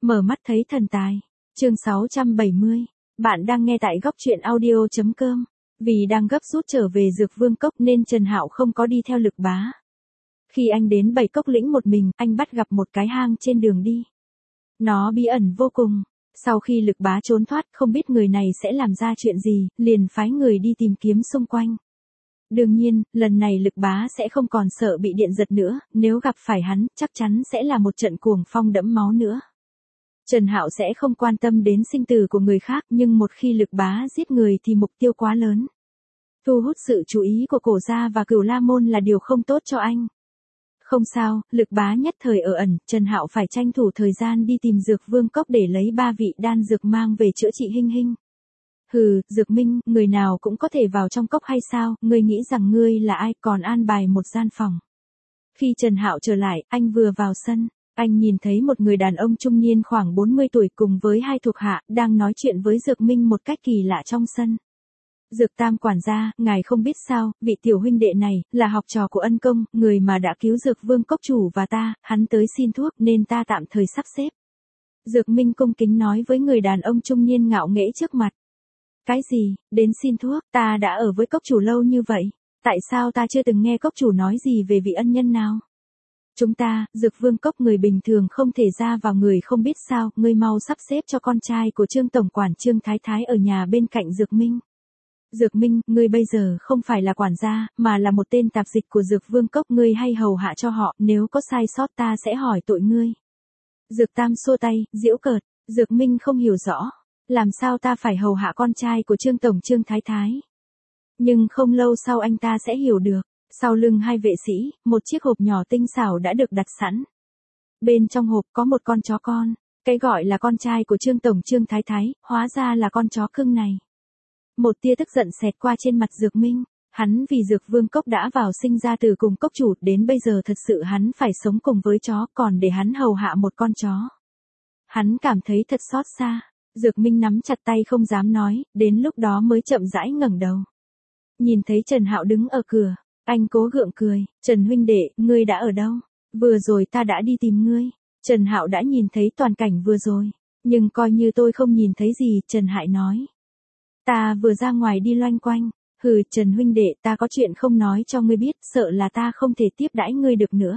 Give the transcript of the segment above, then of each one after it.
Mở mắt thấy thần tài. Chương 670. Bạn đang nghe tại góc truyện audio.com. Vì đang gấp rút trở về Dược Vương Cốc nên Trần Hạo không có đi theo Lực Bá. Khi anh đến Bảy Cốc Lĩnh một mình, anh bắt gặp một cái hang trên đường đi. Nó bí ẩn vô cùng. Sau khi Lực Bá trốn thoát, không biết người này sẽ làm ra chuyện gì, liền phái người đi tìm kiếm xung quanh. Đương nhiên, lần này Lực Bá sẽ không còn sợ bị điện giật nữa, nếu gặp phải hắn, chắc chắn sẽ là một trận cuồng phong đẫm máu nữa. Trần Hạo sẽ không quan tâm đến sinh tử của người khác, nhưng một khi Lực Bá giết người thì mục tiêu quá lớn. Thu hút sự chú ý của Cổ gia và Cửu La môn là điều không tốt cho anh. Không sao, Lực Bá nhất thời ở ẩn, Trần Hạo phải tranh thủ thời gian đi tìm Dược Vương Cốc để lấy 3 vị đan dược mang về chữa trị Hinh Hinh. Hừ, Dược Minh, người nào cũng có thể vào trong cốc hay sao, ngươi nghĩ rằng ngươi là ai, còn an bài một gian phòng. Khi Trần Hạo trở lại, anh vừa vào sân, anh nhìn thấy một người đàn ông trung niên khoảng 40 tuổi cùng với 2 thuộc hạ, đang nói chuyện với Dược Minh một cách kỳ lạ trong sân. Dược Tam quản gia, ngài không biết sao, vị tiểu huynh đệ này, là học trò của Ân Công, người mà đã cứu Dược Vương Cốc chủ và ta, hắn tới xin thuốc nên ta tạm thời sắp xếp. Dược Minh cung kính nói với người đàn ông trung niên ngạo nghễ trước mặt. Cái gì, đến xin thuốc, ta đã ở với cốc chủ lâu như vậy, tại sao ta chưa từng nghe cốc chủ nói gì về vị ân nhân nào? Chúng ta, Dược Vương Cốc người bình thường không thể ra vào, người không biết sao, ngươi mau sắp xếp cho con trai của Trương Tổng quản Trương Thái Thái ở nhà bên cạnh Dược Minh. Dược Minh, ngươi bây giờ không phải là quản gia, mà là một tên tạp dịch của Dược Vương Cốc, ngươi hay hầu hạ cho họ, nếu có sai sót ta sẽ hỏi tội ngươi. Dược Tam xua tay, giễu cợt, Dược Minh không hiểu rõ, làm sao ta phải hầu hạ con trai của Trương Tổng Trương Thái Thái. Nhưng không lâu sau anh ta sẽ hiểu được. Sau lưng 2 vệ sĩ, một chiếc hộp nhỏ tinh xảo đã được đặt sẵn. Bên trong hộp có một con chó con, cái gọi là con trai của Trương Tổng Trương Thái Thái, hóa ra là con chó cưng này. Một tia tức giận xẹt qua trên mặt Dược Minh, hắn vì Dược Vương Cốc đã vào sinh ra từ cùng cốc chủ, đến bây giờ thật sự hắn phải sống cùng với chó, còn để hắn hầu hạ một con chó. Hắn cảm thấy thật xót xa, Dược Minh nắm chặt tay không dám nói, đến lúc đó mới chậm rãi ngẩng đầu. Nhìn thấy Trần Hạo đứng ở cửa. Anh cố gượng cười, Trần huynh đệ, ngươi đã ở đâu? Vừa rồi ta đã đi tìm ngươi. Trần Hạo đã nhìn thấy toàn cảnh vừa rồi, nhưng coi như tôi không nhìn thấy gì, Trần Hại nói. Ta vừa ra ngoài đi loanh quanh, hừ, Trần huynh đệ, ta có chuyện không nói cho ngươi biết, sợ là ta không thể tiếp đãi ngươi được nữa.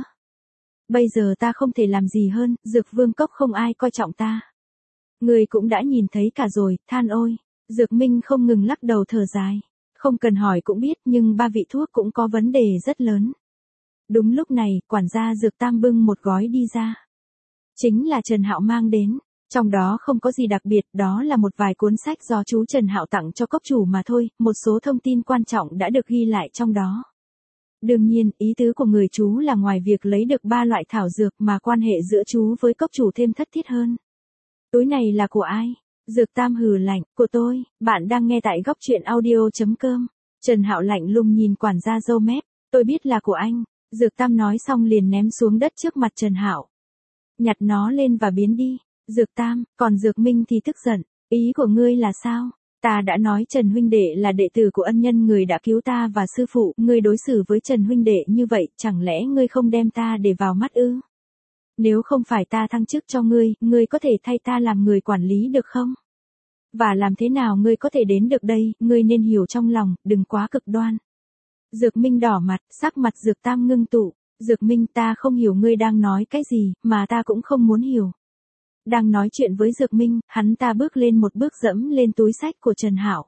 Bây giờ ta không thể làm gì hơn, Dược Vương Cốc không ai coi trọng ta. Ngươi cũng đã nhìn thấy cả rồi, than ôi. Dược Minh không ngừng lắc đầu thở dài. Không cần hỏi cũng biết, nhưng 3 vị thuốc cũng có vấn đề rất lớn. Đúng lúc này, quản gia Dược Tam bưng một gói đi ra. Chính là Trần Hạo mang đến, trong đó không có gì đặc biệt, đó là một vài cuốn sách do chú Trần Hạo tặng cho cốc chủ mà thôi, một số thông tin quan trọng đã được ghi lại trong đó. Đương nhiên, ý tứ của người chú là ngoài việc lấy được 3 loại thảo dược mà quan hệ giữa chú với cốc chủ thêm thắt thiết hơn. Túi này là của ai? Dược Tam hừ lạnh, của tôi, bạn đang nghe tại góc truyện audio.com. Trần Hạo lạnh lùng nhìn quản gia râu mép, tôi biết là của anh. Dược Tam nói xong liền ném xuống đất trước mặt Trần Hạo. Nhặt nó lên và biến đi. Dược Tam, còn Dược Minh thì tức giận, ý của ngươi là sao? Ta đã nói Trần huynh đệ là đệ tử của ân nhân người đã cứu ta và sư phụ, ngươi đối xử với Trần huynh đệ như vậy, chẳng lẽ ngươi không đem ta để vào mắt ư? Nếu không phải ta thăng chức cho ngươi, ngươi có thể thay ta làm người quản lý được không? Và làm thế nào ngươi có thể đến được đây, ngươi nên hiểu trong lòng, đừng quá cực đoan. Dược Minh đỏ mặt, sắc mặt Dược Tam ngưng tụ. Dược Minh, ta không hiểu ngươi đang nói cái gì, mà ta cũng không muốn hiểu. Đang nói chuyện với Dược Minh, hắn ta bước lên một bước dẫm lên túi sách của Trần Hạo.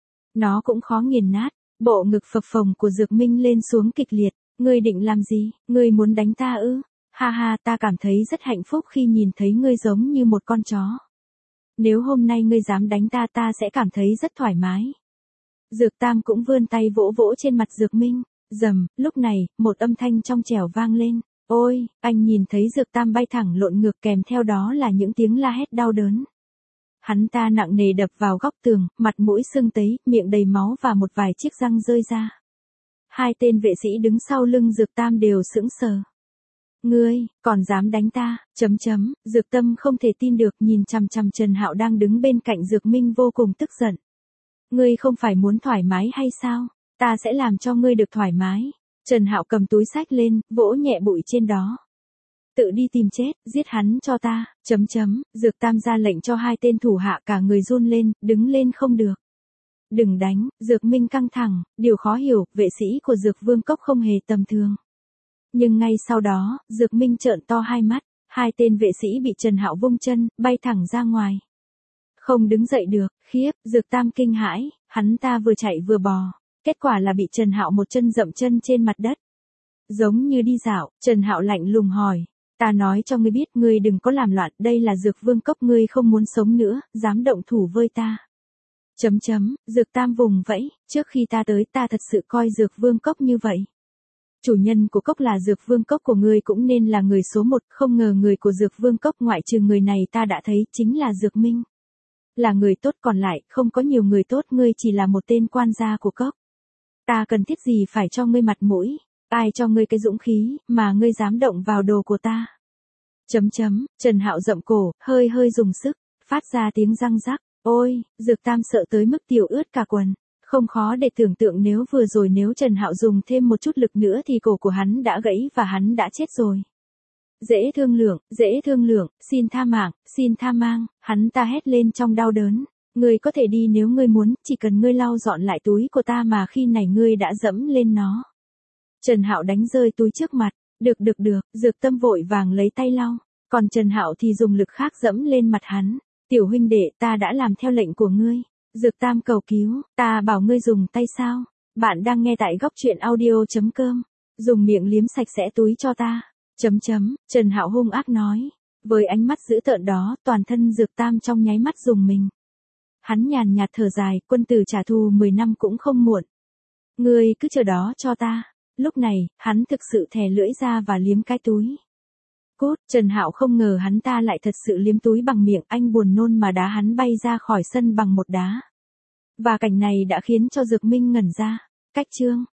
Nó cũng khó nghiền nát, bộ ngực phập phồng của Dược Minh lên xuống kịch liệt. Ngươi định làm gì, ngươi muốn đánh ta ư? Ha ha, ta cảm thấy rất hạnh phúc khi nhìn thấy ngươi giống như một con chó. Nếu hôm nay ngươi dám đánh ta, ta sẽ cảm thấy rất thoải mái. Dược Tam cũng vươn tay vỗ vỗ trên mặt Dược Minh. Rầm, lúc này, một âm thanh trong trẻo vang lên. Ôi, anh nhìn thấy Dược Tam bay thẳng lộn ngược, kèm theo đó là những tiếng la hét đau đớn. Hắn ta nặng nề đập vào góc tường, mặt mũi sưng tấy, miệng đầy máu và một vài chiếc răng rơi ra. 2 tên vệ sĩ đứng sau lưng Dược Tam đều sững sờ. Ngươi, còn dám đánh ta, Dược Tâm không thể tin được, nhìn chằm chằm Trần Hạo đang đứng bên cạnh Dược Minh vô cùng tức giận. Ngươi không phải muốn thoải mái hay sao? Ta sẽ làm cho ngươi được thoải mái. Trần Hạo cầm túi sách lên, vỗ nhẹ bụi trên đó. Tự đi tìm chết, giết hắn cho ta, Dược Tam ra lệnh cho hai tên thủ hạ cả người run lên, đứng lên không được. Đừng đánh, Dược Minh căng thẳng, điều khó hiểu, vệ sĩ của Dược Vương Cốc không hề tầm thường. Nhưng ngay sau đó, Dược Minh trợn to hai mắt, hai tên vệ sĩ bị Trần Hạo vung chân, bay thẳng ra ngoài. Không đứng dậy được, khiếp, Dược Tam kinh hãi, hắn ta vừa chạy vừa bò, kết quả là bị Trần Hạo một chân dậm chân trên mặt đất. Giống như đi dạo, Trần Hạo lạnh lùng hỏi, ta nói cho ngươi biết ngươi đừng có làm loạn, đây là Dược Vương Cốc, ngươi không muốn sống nữa, dám động thủ với ta. Dược Tam vùng vẫy, trước khi ta tới ta thật sự coi Dược Vương Cốc như vậy. Chủ nhân của cốc là Dược Vương Cốc của ngươi cũng nên là người số một, không ngờ người của Dược Vương Cốc ngoại trừ người này ta đã thấy chính là Dược Minh. Là người tốt, còn lại không có nhiều người tốt, ngươi chỉ là một tên quan gia của cốc. Ta cần thiết gì phải cho ngươi mặt mũi, ai cho ngươi cái dũng khí mà ngươi dám động vào đồ của ta. Trần Hạo rậm cổ, hơi dùng sức, phát ra tiếng răng rắc. Ôi, Dược Tam sợ tới mức tiểu ướt cả quần. Không khó để tưởng tượng nếu Trần Hạo dùng thêm một chút lực nữa thì cổ của hắn đã gãy và hắn đã chết rồi. Dễ thương lượng, xin tha mạng, hắn ta hét lên trong đau đớn. Ngươi có thể đi nếu ngươi muốn, chỉ cần ngươi lau dọn lại túi của ta mà khi này ngươi đã dẫm lên nó. Trần Hạo đánh rơi túi trước mặt. Được, Dược Tâm vội vàng lấy tay lau, còn Trần Hạo thì dùng lực khác dẫm lên mặt hắn. Tiểu huynh đệ, ta đã làm theo lệnh của ngươi. Dược Tam cầu cứu, ta bảo ngươi dùng tay sao? Bạn đang nghe tại góc truyện audio.com. Dùng miệng liếm sạch sẽ túi cho ta. Trần Hạo hung ác nói. Với ánh mắt dữ tợn đó, toàn thân Dược Tam trong nháy mắt rùng mình. Hắn nhàn nhạt thở dài, quân tử trả thù 10 năm cũng không muộn. Ngươi cứ chờ đó cho ta. Lúc này, hắn thực sự thè lưỡi ra và liếm cái túi. Cút, Trần Hạo không ngờ hắn ta lại thật sự liếm túi bằng miệng, anh buồn nôn mà đá hắn bay ra khỏi sân bằng một đá. Và cảnh này đã khiến cho Dược Minh ngẩn ra. Cách chương